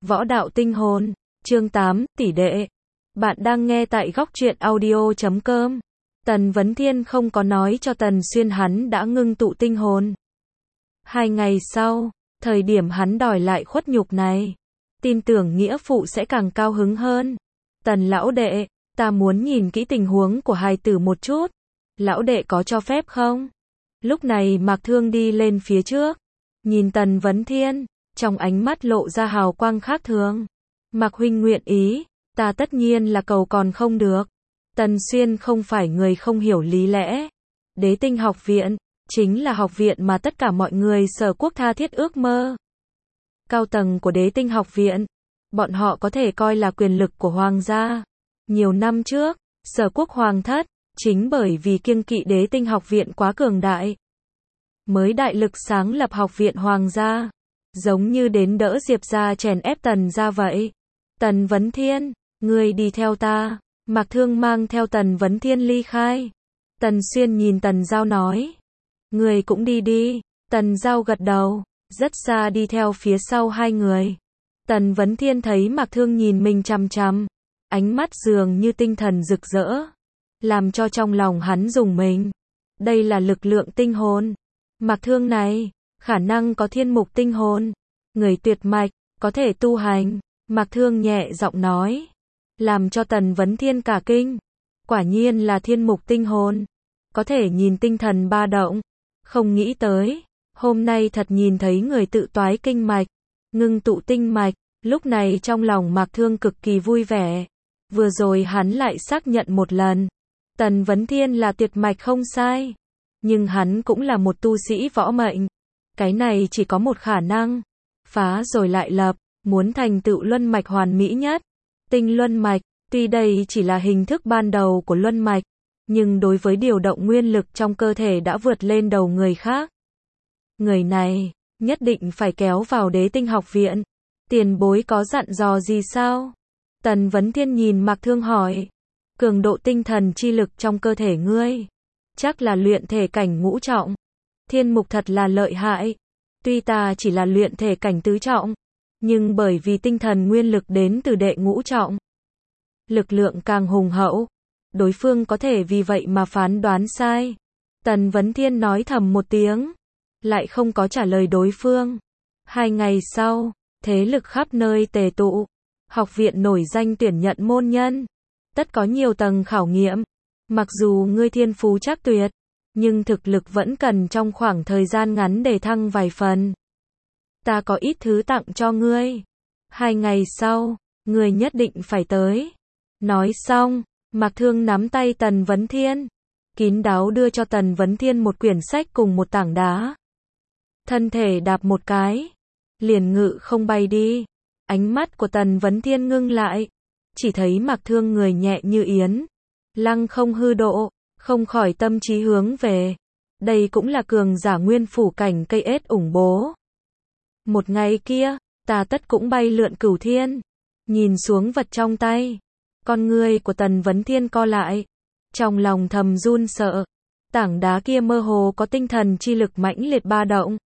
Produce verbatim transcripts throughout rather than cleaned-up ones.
Võ đạo tinh hồn, chương tám, tỷ đệ. Bạn đang nghe tại góc truyện audio chấm com. Tần Vấn Thiên không có nói cho Tần Xuyên hắn đã ngưng tụ tinh hồn. Hai ngày sau, thời điểm hắn đòi lại khuất nhục này, tin tưởng nghĩa phụ sẽ càng cao hứng hơn. Tần lão đệ, ta muốn nhìn kỹ tình huống của hài tử một chút. Lão đệ có cho phép không? Lúc này Mạc Thương đi lên phía trước, nhìn Tần Vấn Thiên, trong ánh mắt lộ ra hào quang khác thường. Mạc huynh nguyện ý, ta tất nhiên là cầu còn không được. Tần Xuyên không phải người không hiểu lý lẽ. Đế Tinh học viện, chính là học viện mà tất cả mọi người Sở Quốc tha thiết ước mơ. Cao tầng của Đế Tinh học viện, bọn họ có thể coi là quyền lực của hoàng gia. Nhiều năm trước, Sở Quốc hoàng thất, chính bởi vì kiêng kỵ Đế Tinh học viện quá cường đại, mới đại lực sáng lập học viện hoàng gia. Giống như đến đỡ Diệp gia chèn ép Tần gia vậy. Tần Vấn Thiên, ngươi đi theo ta. Mạc Thương mang theo Tần Vấn Thiên ly khai. Tần Xuyên nhìn Tần Giao nói, ngươi cũng đi đi. Tần Giao gật đầu, rất xa đi theo phía sau hai người. Tần Vấn Thiên thấy Mạc Thương nhìn mình chằm chằm, ánh mắt dường như tinh thần rực rỡ, làm cho trong lòng hắn rùng mình. Đây là lực lượng tinh hồn. Mạc Thương này, khả năng có thiên mục tinh hồn, người tuyệt mạch, có thể tu hành. Mạc Thương nhẹ giọng nói, làm cho Tần Vấn Thiên cả kinh. Quả nhiên là thiên mục tinh hồn, có thể nhìn tinh thần ba động. Không nghĩ tới, hôm nay thật nhìn thấy người tự toái kinh mạch, ngưng tụ tinh mạch. Lúc này trong lòng Mạc Thương cực kỳ vui vẻ. Vừa rồi hắn lại xác nhận một lần, Tần Vấn Thiên là tuyệt mạch không sai, nhưng hắn cũng là một tu sĩ võ mệnh. Cái này chỉ có một khả năng, phá rồi lại lập, muốn thành tựu luân mạch hoàn mỹ nhất. Tinh luân mạch, tuy đây chỉ là hình thức ban đầu của luân mạch, nhưng đối với điều động nguyên lực trong cơ thể đã vượt lên đầu người khác. Người này, nhất định phải kéo vào Đế Tinh học viện. Tiền bối có dặn dò gì sao? Tần Vấn Thiên nhìn Mạc Thương hỏi. Cường độ tinh thần chi lực trong cơ thể ngươi, chắc là luyện thể cảnh ngũ trọng. Thiên mục thật là lợi hại. Tuy ta chỉ là luyện thể cảnh tứ trọng, nhưng bởi vì tinh thần nguyên lực đến từ đệ ngũ trọng, lực lượng càng hùng hậu, đối phương có thể vì vậy mà phán đoán sai. Tần Vấn Thiên nói thầm một tiếng, lại không có trả lời đối phương. Hai ngày sau, thế lực khắp nơi tề tụ, học viện nổi danh tuyển nhận môn nhân, tất có nhiều tầng khảo nghiệm. Mặc dù ngươi thiên phú chắc tuyệt, nhưng thực lực vẫn cần trong khoảng thời gian ngắn để thăng vài phần. Ta có ít thứ tặng cho ngươi. Hai ngày sau, ngươi nhất định phải tới. Nói xong, Mạc Thương nắm tay Tần Vấn Thiên, kín đáo đưa cho Tần Vấn Thiên một quyển sách cùng một tảng đá. Thân thể đạp một cái, liền ngự không bay đi. Ánh mắt của Tần Vấn Thiên ngưng lại, chỉ thấy Mạc Thương người nhẹ như yến, lăng không hư độ, không khỏi tâm trí hướng về. Đây cũng là cường giả nguyên phủ cảnh cây ết ủng bố. Một ngày kia, ta tất cũng bay lượn cửu thiên. Nhìn xuống vật trong tay, con ngươi của Tần Vấn Thiên co lại, trong lòng thầm run sợ. Tảng đá kia mơ hồ có tinh thần chi lực mãnh liệt ba động,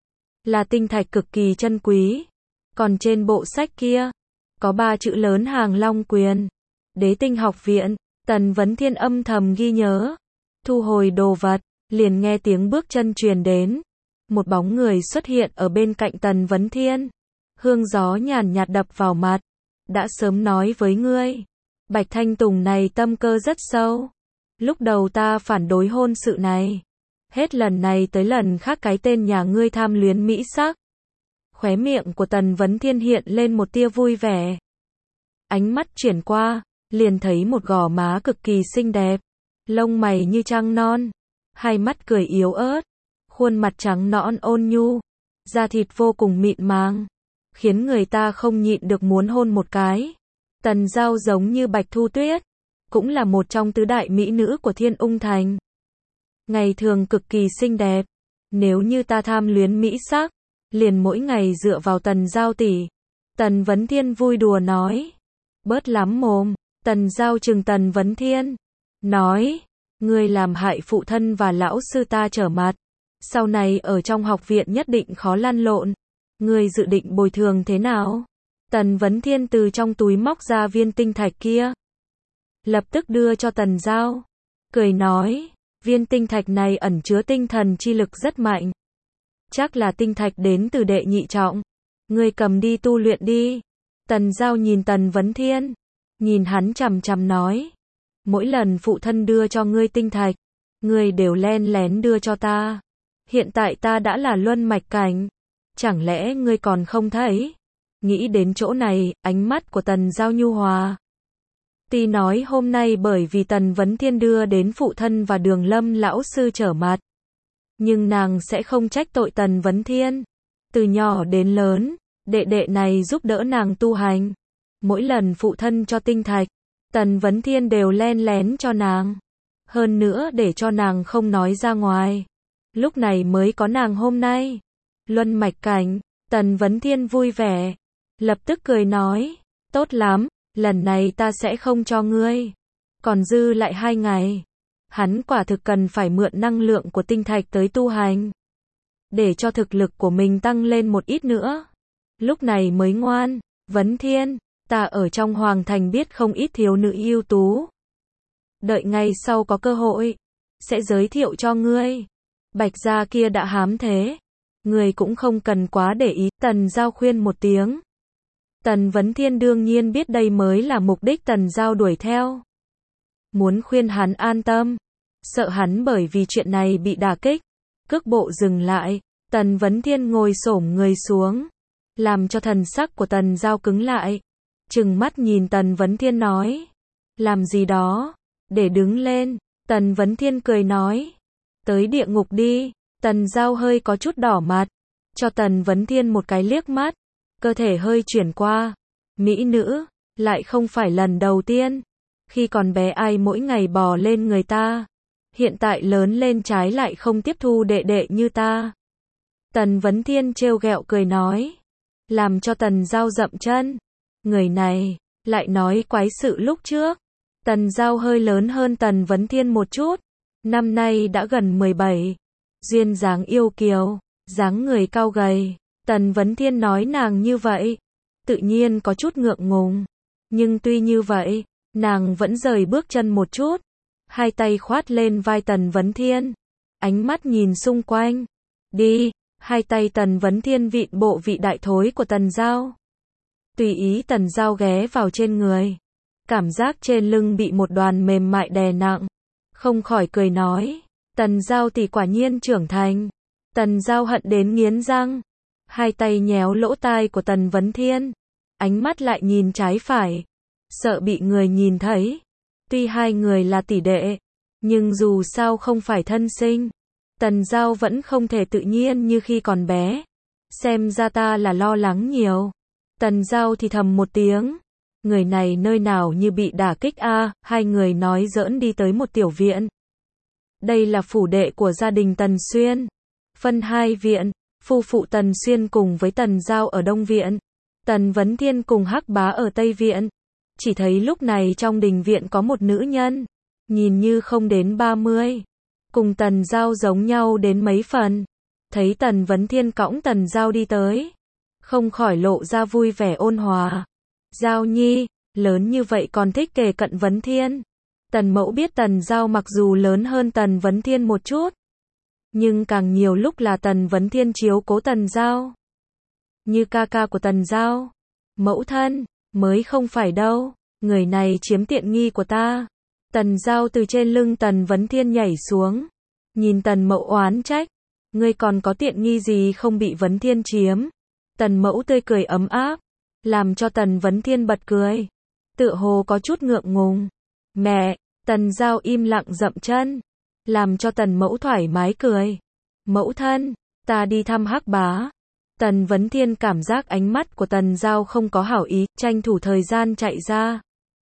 là tinh thạch cực kỳ chân quý. Còn trên bộ sách kia, có ba chữ lớn Hàng Long Quyền. Đế Tinh học viện. Tần Vấn Thiên âm thầm ghi nhớ, thu hồi đồ vật, liền nghe tiếng bước chân truyền đến. Một bóng người xuất hiện ở bên cạnh Tần Vấn Thiên. Hương gió nhàn nhạt đập vào mặt. Đã sớm nói với ngươi, Bạch Thanh Tùng này tâm cơ rất sâu. Lúc đầu ta phản đối hôn sự này, hết lần này tới lần khác cái tên nhà ngươi tham luyến mỹ sắc. Khóe miệng của Tần Vấn Thiên hiện lên một tia vui vẻ. Ánh mắt chuyển qua, liền thấy một gò má cực kỳ xinh đẹp, lông mày như trăng non, hai mắt cười yếu ớt, khuôn mặt trắng nõn ôn nhu, da thịt vô cùng mịn màng, khiến người ta không nhịn được muốn hôn một cái. Tần Giao giống như Bạch Thu Tuyết, cũng là một trong tứ đại mỹ nữ của Thiên Ung Thành. Ngày thường cực kỳ xinh đẹp, nếu như ta tham luyến mỹ sắc, liền mỗi ngày dựa vào Tần Giao tỷ. Tần Vấn Thiên vui đùa nói, bớt lắm mồm. Tần Giao trừng Tần Vấn Thiên, nói, ngươi làm hại phụ thân và lão sư ta trở mặt, sau này ở trong học viện nhất định khó lăn lộn, ngươi dự định bồi thường thế nào? Tần Vấn Thiên từ trong túi móc ra viên tinh thạch kia. Lập tức đưa cho Tần Giao. Cười nói, viên tinh thạch này ẩn chứa tinh thần chi lực rất mạnh. Chắc là tinh thạch đến từ đệ nhị trọng. Ngươi cầm đi tu luyện đi. Tần Giao nhìn Tần Vấn Thiên. Nhìn hắn chằm chằm nói. Mỗi lần phụ thân đưa cho ngươi tinh thạch, ngươi đều len lén đưa cho ta. Hiện tại ta đã là luân mạch cảnh. Chẳng lẽ ngươi còn không thấy? Nghĩ đến chỗ này, ánh mắt của Tần Giao nhu hòa. Tuy nói hôm nay bởi vì Tần Vấn Thiên đưa đến phụ thân và Đường Lâm lão sư trở mặt, nhưng nàng sẽ không trách tội Tần Vấn Thiên. Từ nhỏ đến lớn, đệ đệ này giúp đỡ nàng tu hành. Mỗi lần phụ thân cho tinh thạch, Tần Vấn Thiên đều len lén cho nàng. Hơn nữa để cho nàng không nói ra ngoài. Lúc này mới có nàng hôm nay. Luân mạch cảnh, Tần Vấn Thiên vui vẻ. Lập tức cười nói, tốt lắm, lần này ta sẽ không cho ngươi. Còn dư lại hai ngày. Hắn quả thực cần phải mượn năng lượng của tinh thạch tới tu hành. Để cho thực lực của mình tăng lên một ít nữa. Lúc này mới ngoan, Vấn Thiên, ta ở trong hoàng thành biết không ít thiếu nữ ưu tú. Đợi ngày sau có cơ hội, sẽ giới thiệu cho ngươi. Bạch gia kia đã hám thế. Ngươi cũng không cần quá để ý, Tần Giao khuyên một tiếng. Tần Vấn Thiên đương nhiên biết đây mới là mục đích Tần Giao đuổi theo. Muốn khuyên hắn an tâm. Sợ hắn bởi vì chuyện này bị đả kích. Cước bộ dừng lại. Tần Vấn Thiên ngồi xổm người xuống. Làm cho thần sắc của Tần Giao cứng lại. Trừng mắt nhìn Tần Vấn Thiên nói. Làm gì đó. Để đứng lên. Tần Vấn Thiên cười nói. Tới địa ngục đi. Tần Giao hơi có chút đỏ mặt. Cho Tần Vấn Thiên một cái liếc mắt. Cơ thể hơi chuyển qua. Mỹ nữ. Lại không phải lần đầu tiên. Khi còn bé ai mỗi ngày bò lên người ta. Hiện tại lớn lên trái lại không tiếp thu đệ đệ như ta. Tần Vấn Thiên trêu ghẹo cười nói. Làm cho Tần Giao dậm chân. Người này. Lại nói quái sự lúc trước. Tần Giao hơi lớn hơn Tần Vấn Thiên một chút. Năm nay đã gần mười bảy. Duyên dáng yêu kiều. Dáng người cao gầy. Tần Vấn Thiên nói nàng như vậy. Tự nhiên có chút ngượng ngùng. Nhưng tuy như vậy, nàng vẫn rời bước chân một chút. Hai tay khoát lên vai Tần Vấn Thiên. Ánh mắt nhìn xung quanh. Đi. Hai tay Tần Vấn Thiên vịn bộ vị đại thối của Tần Giao. Tùy ý Tần Giao ghé vào trên người. Cảm giác trên lưng bị một đoàn mềm mại đè nặng. Không khỏi cười nói. Tần Giao tỷ quả nhiên trưởng thành. Tần Giao hận đến nghiến răng. Hai tay nhéo lỗ tai của Tần Vấn Thiên. Ánh mắt lại nhìn trái phải. Sợ bị người nhìn thấy. Tuy hai người là tỷ đệ. Nhưng dù sao không phải thân sinh. Tần Giao vẫn không thể tự nhiên như khi còn bé. Xem ra ta là lo lắng nhiều. Tần Giao thì thầm một tiếng. Người này nơi nào như bị đả kích a à, hai người nói giỡn đi tới một tiểu viện. Đây là phủ đệ của gia đình Tần Xuyên. Phân hai viện. Phu phụ Tần Xuyên cùng với Tần Giao ở Đông Viện. Tần Vấn Thiên cùng Hắc Bá ở Tây Viện. Chỉ thấy lúc này trong đình viện có một nữ nhân. Nhìn như không đến ba mươi. Cùng Tần Giao giống nhau đến mấy phần. Thấy Tần Vấn Thiên cõng Tần Giao đi tới. Không khỏi lộ ra vui vẻ ôn hòa. Giao nhi, lớn như vậy còn thích kề cận Vấn Thiên. Tần Mẫu biết Tần Giao mặc dù lớn hơn Tần Vấn Thiên một chút. Nhưng càng nhiều lúc là Tần Vấn Thiên chiếu cố Tần Giao. Như ca ca của Tần Giao. Mẫu thân, mới không phải đâu. Người này chiếm tiện nghi của ta. Tần Giao từ trên lưng Tần Vấn Thiên nhảy xuống. Nhìn Tần Mẫu oán trách. Ngươi còn có tiện nghi gì không bị Vấn Thiên chiếm. Tần Mẫu tươi cười ấm áp. Làm cho Tần Vấn Thiên bật cười. Tựa hồ có chút ngượng ngùng. Mẹ, Tần Giao im lặng dậm chân. Làm cho Tần Mẫu thoải mái cười. Mẫu thân, ta đi thăm Hắc Bá. Tần Vấn Thiên cảm giác ánh mắt của Tần Giao không có hảo ý, tranh thủ thời gian chạy ra.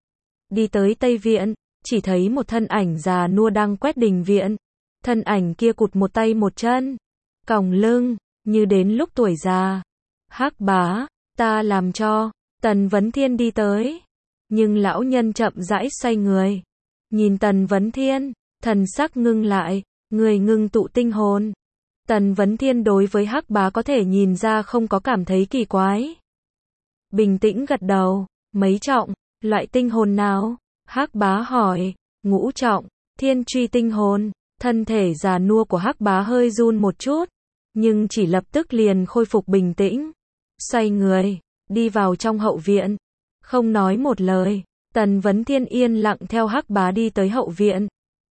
Đi tới Tây Viện, chỉ thấy một thân ảnh già nua đang quét đình viện. Thân ảnh kia cụt một tay một chân. Còng lưng, như đến lúc tuổi già. Hắc Bá, ta làm cho. Tần Vấn Thiên đi tới. Nhưng lão nhân chậm rãi xoay người. Nhìn Tần Vấn Thiên. Thần sắc ngưng lại, người ngưng tụ tinh hồn. Tần Vấn Thiên đối với Hắc Bá có thể nhìn ra không có cảm thấy kỳ quái. bình tĩnh gật đầu. Mấy trọng, loại tinh hồn nào? Hắc Bá hỏi. Ngũ trọng, thiên truy tinh hồn. Thân thể già nua của Hắc Bá hơi run một chút, nhưng chỉ lập tức liền khôi phục bình tĩnh. Xoay người, đi vào trong hậu viện. Không nói một lời, Tần Vấn Thiên yên lặng theo Hắc Bá đi tới hậu viện.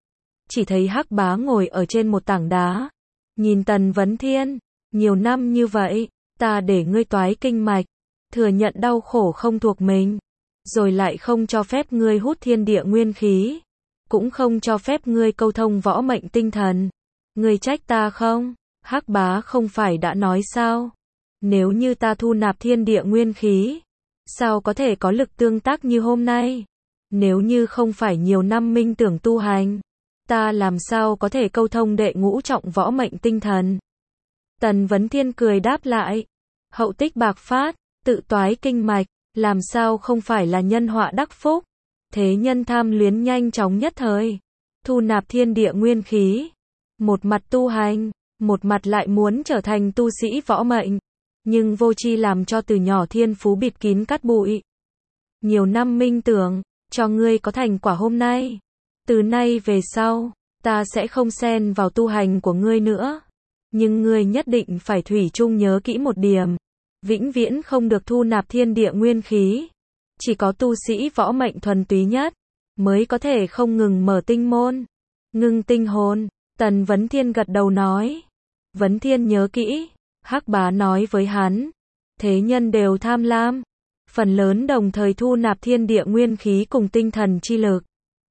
Chỉ thấy Hắc Bá ngồi ở trên một tảng đá. Nhìn Tần Vấn Thiên, nhiều năm như vậy, ta để ngươi toái kinh mạch, thừa nhận đau khổ không thuộc mình, rồi lại không cho phép ngươi hút thiên địa nguyên khí, cũng không cho phép ngươi câu thông võ mệnh tinh thần. Ngươi trách ta không? Hắc Bá không phải đã nói sao? Nếu như ta thu nạp thiên địa nguyên khí, sao có thể có lực tương tác như hôm nay? Nếu như không phải nhiều năm minh tưởng tu hành, ta làm sao có thể câu thông đệ ngũ trọng võ mệnh tinh thần? Tần Vấn Thiên cười đáp lại. Hậu tích bạc phát, tự toái kinh mạch, làm sao không phải là nhân họa đắc phúc? Thế nhân tham luyến nhanh chóng nhất thời, thu nạp thiên địa nguyên khí, một mặt tu hành, một mặt lại muốn trở thành tu sĩ võ mệnh, nhưng vô tri làm cho từ nhỏ thiên phú bịt kín cát bụi. Nhiều năm minh tưởng, cho ngươi có thành quả hôm nay. Từ nay về sau, ta sẽ không xen vào tu hành của ngươi nữa. Nhưng ngươi nhất định phải thủy chung nhớ kỹ một điểm, vĩnh viễn không được thu nạp thiên địa nguyên khí. Chỉ có tu sĩ võ mệnh thuần túy nhất, mới có thể không ngừng mở tinh môn, ngưng tinh hồn. Tần Vấn Thiên gật đầu nói. Vấn Thiên nhớ kỹ, Hắc Bá nói với hắn. Thế nhân đều tham lam, phần lớn đồng thời thu nạp thiên địa nguyên khí cùng tinh thần chi lực,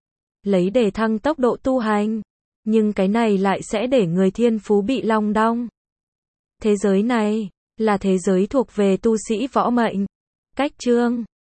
lấy để thăng tốc độ tu hành. Nhưng cái này lại sẽ để người thiên phú bị long đong. Thế giới này, là thế giới thuộc về tu sĩ võ mệnh. Cách chương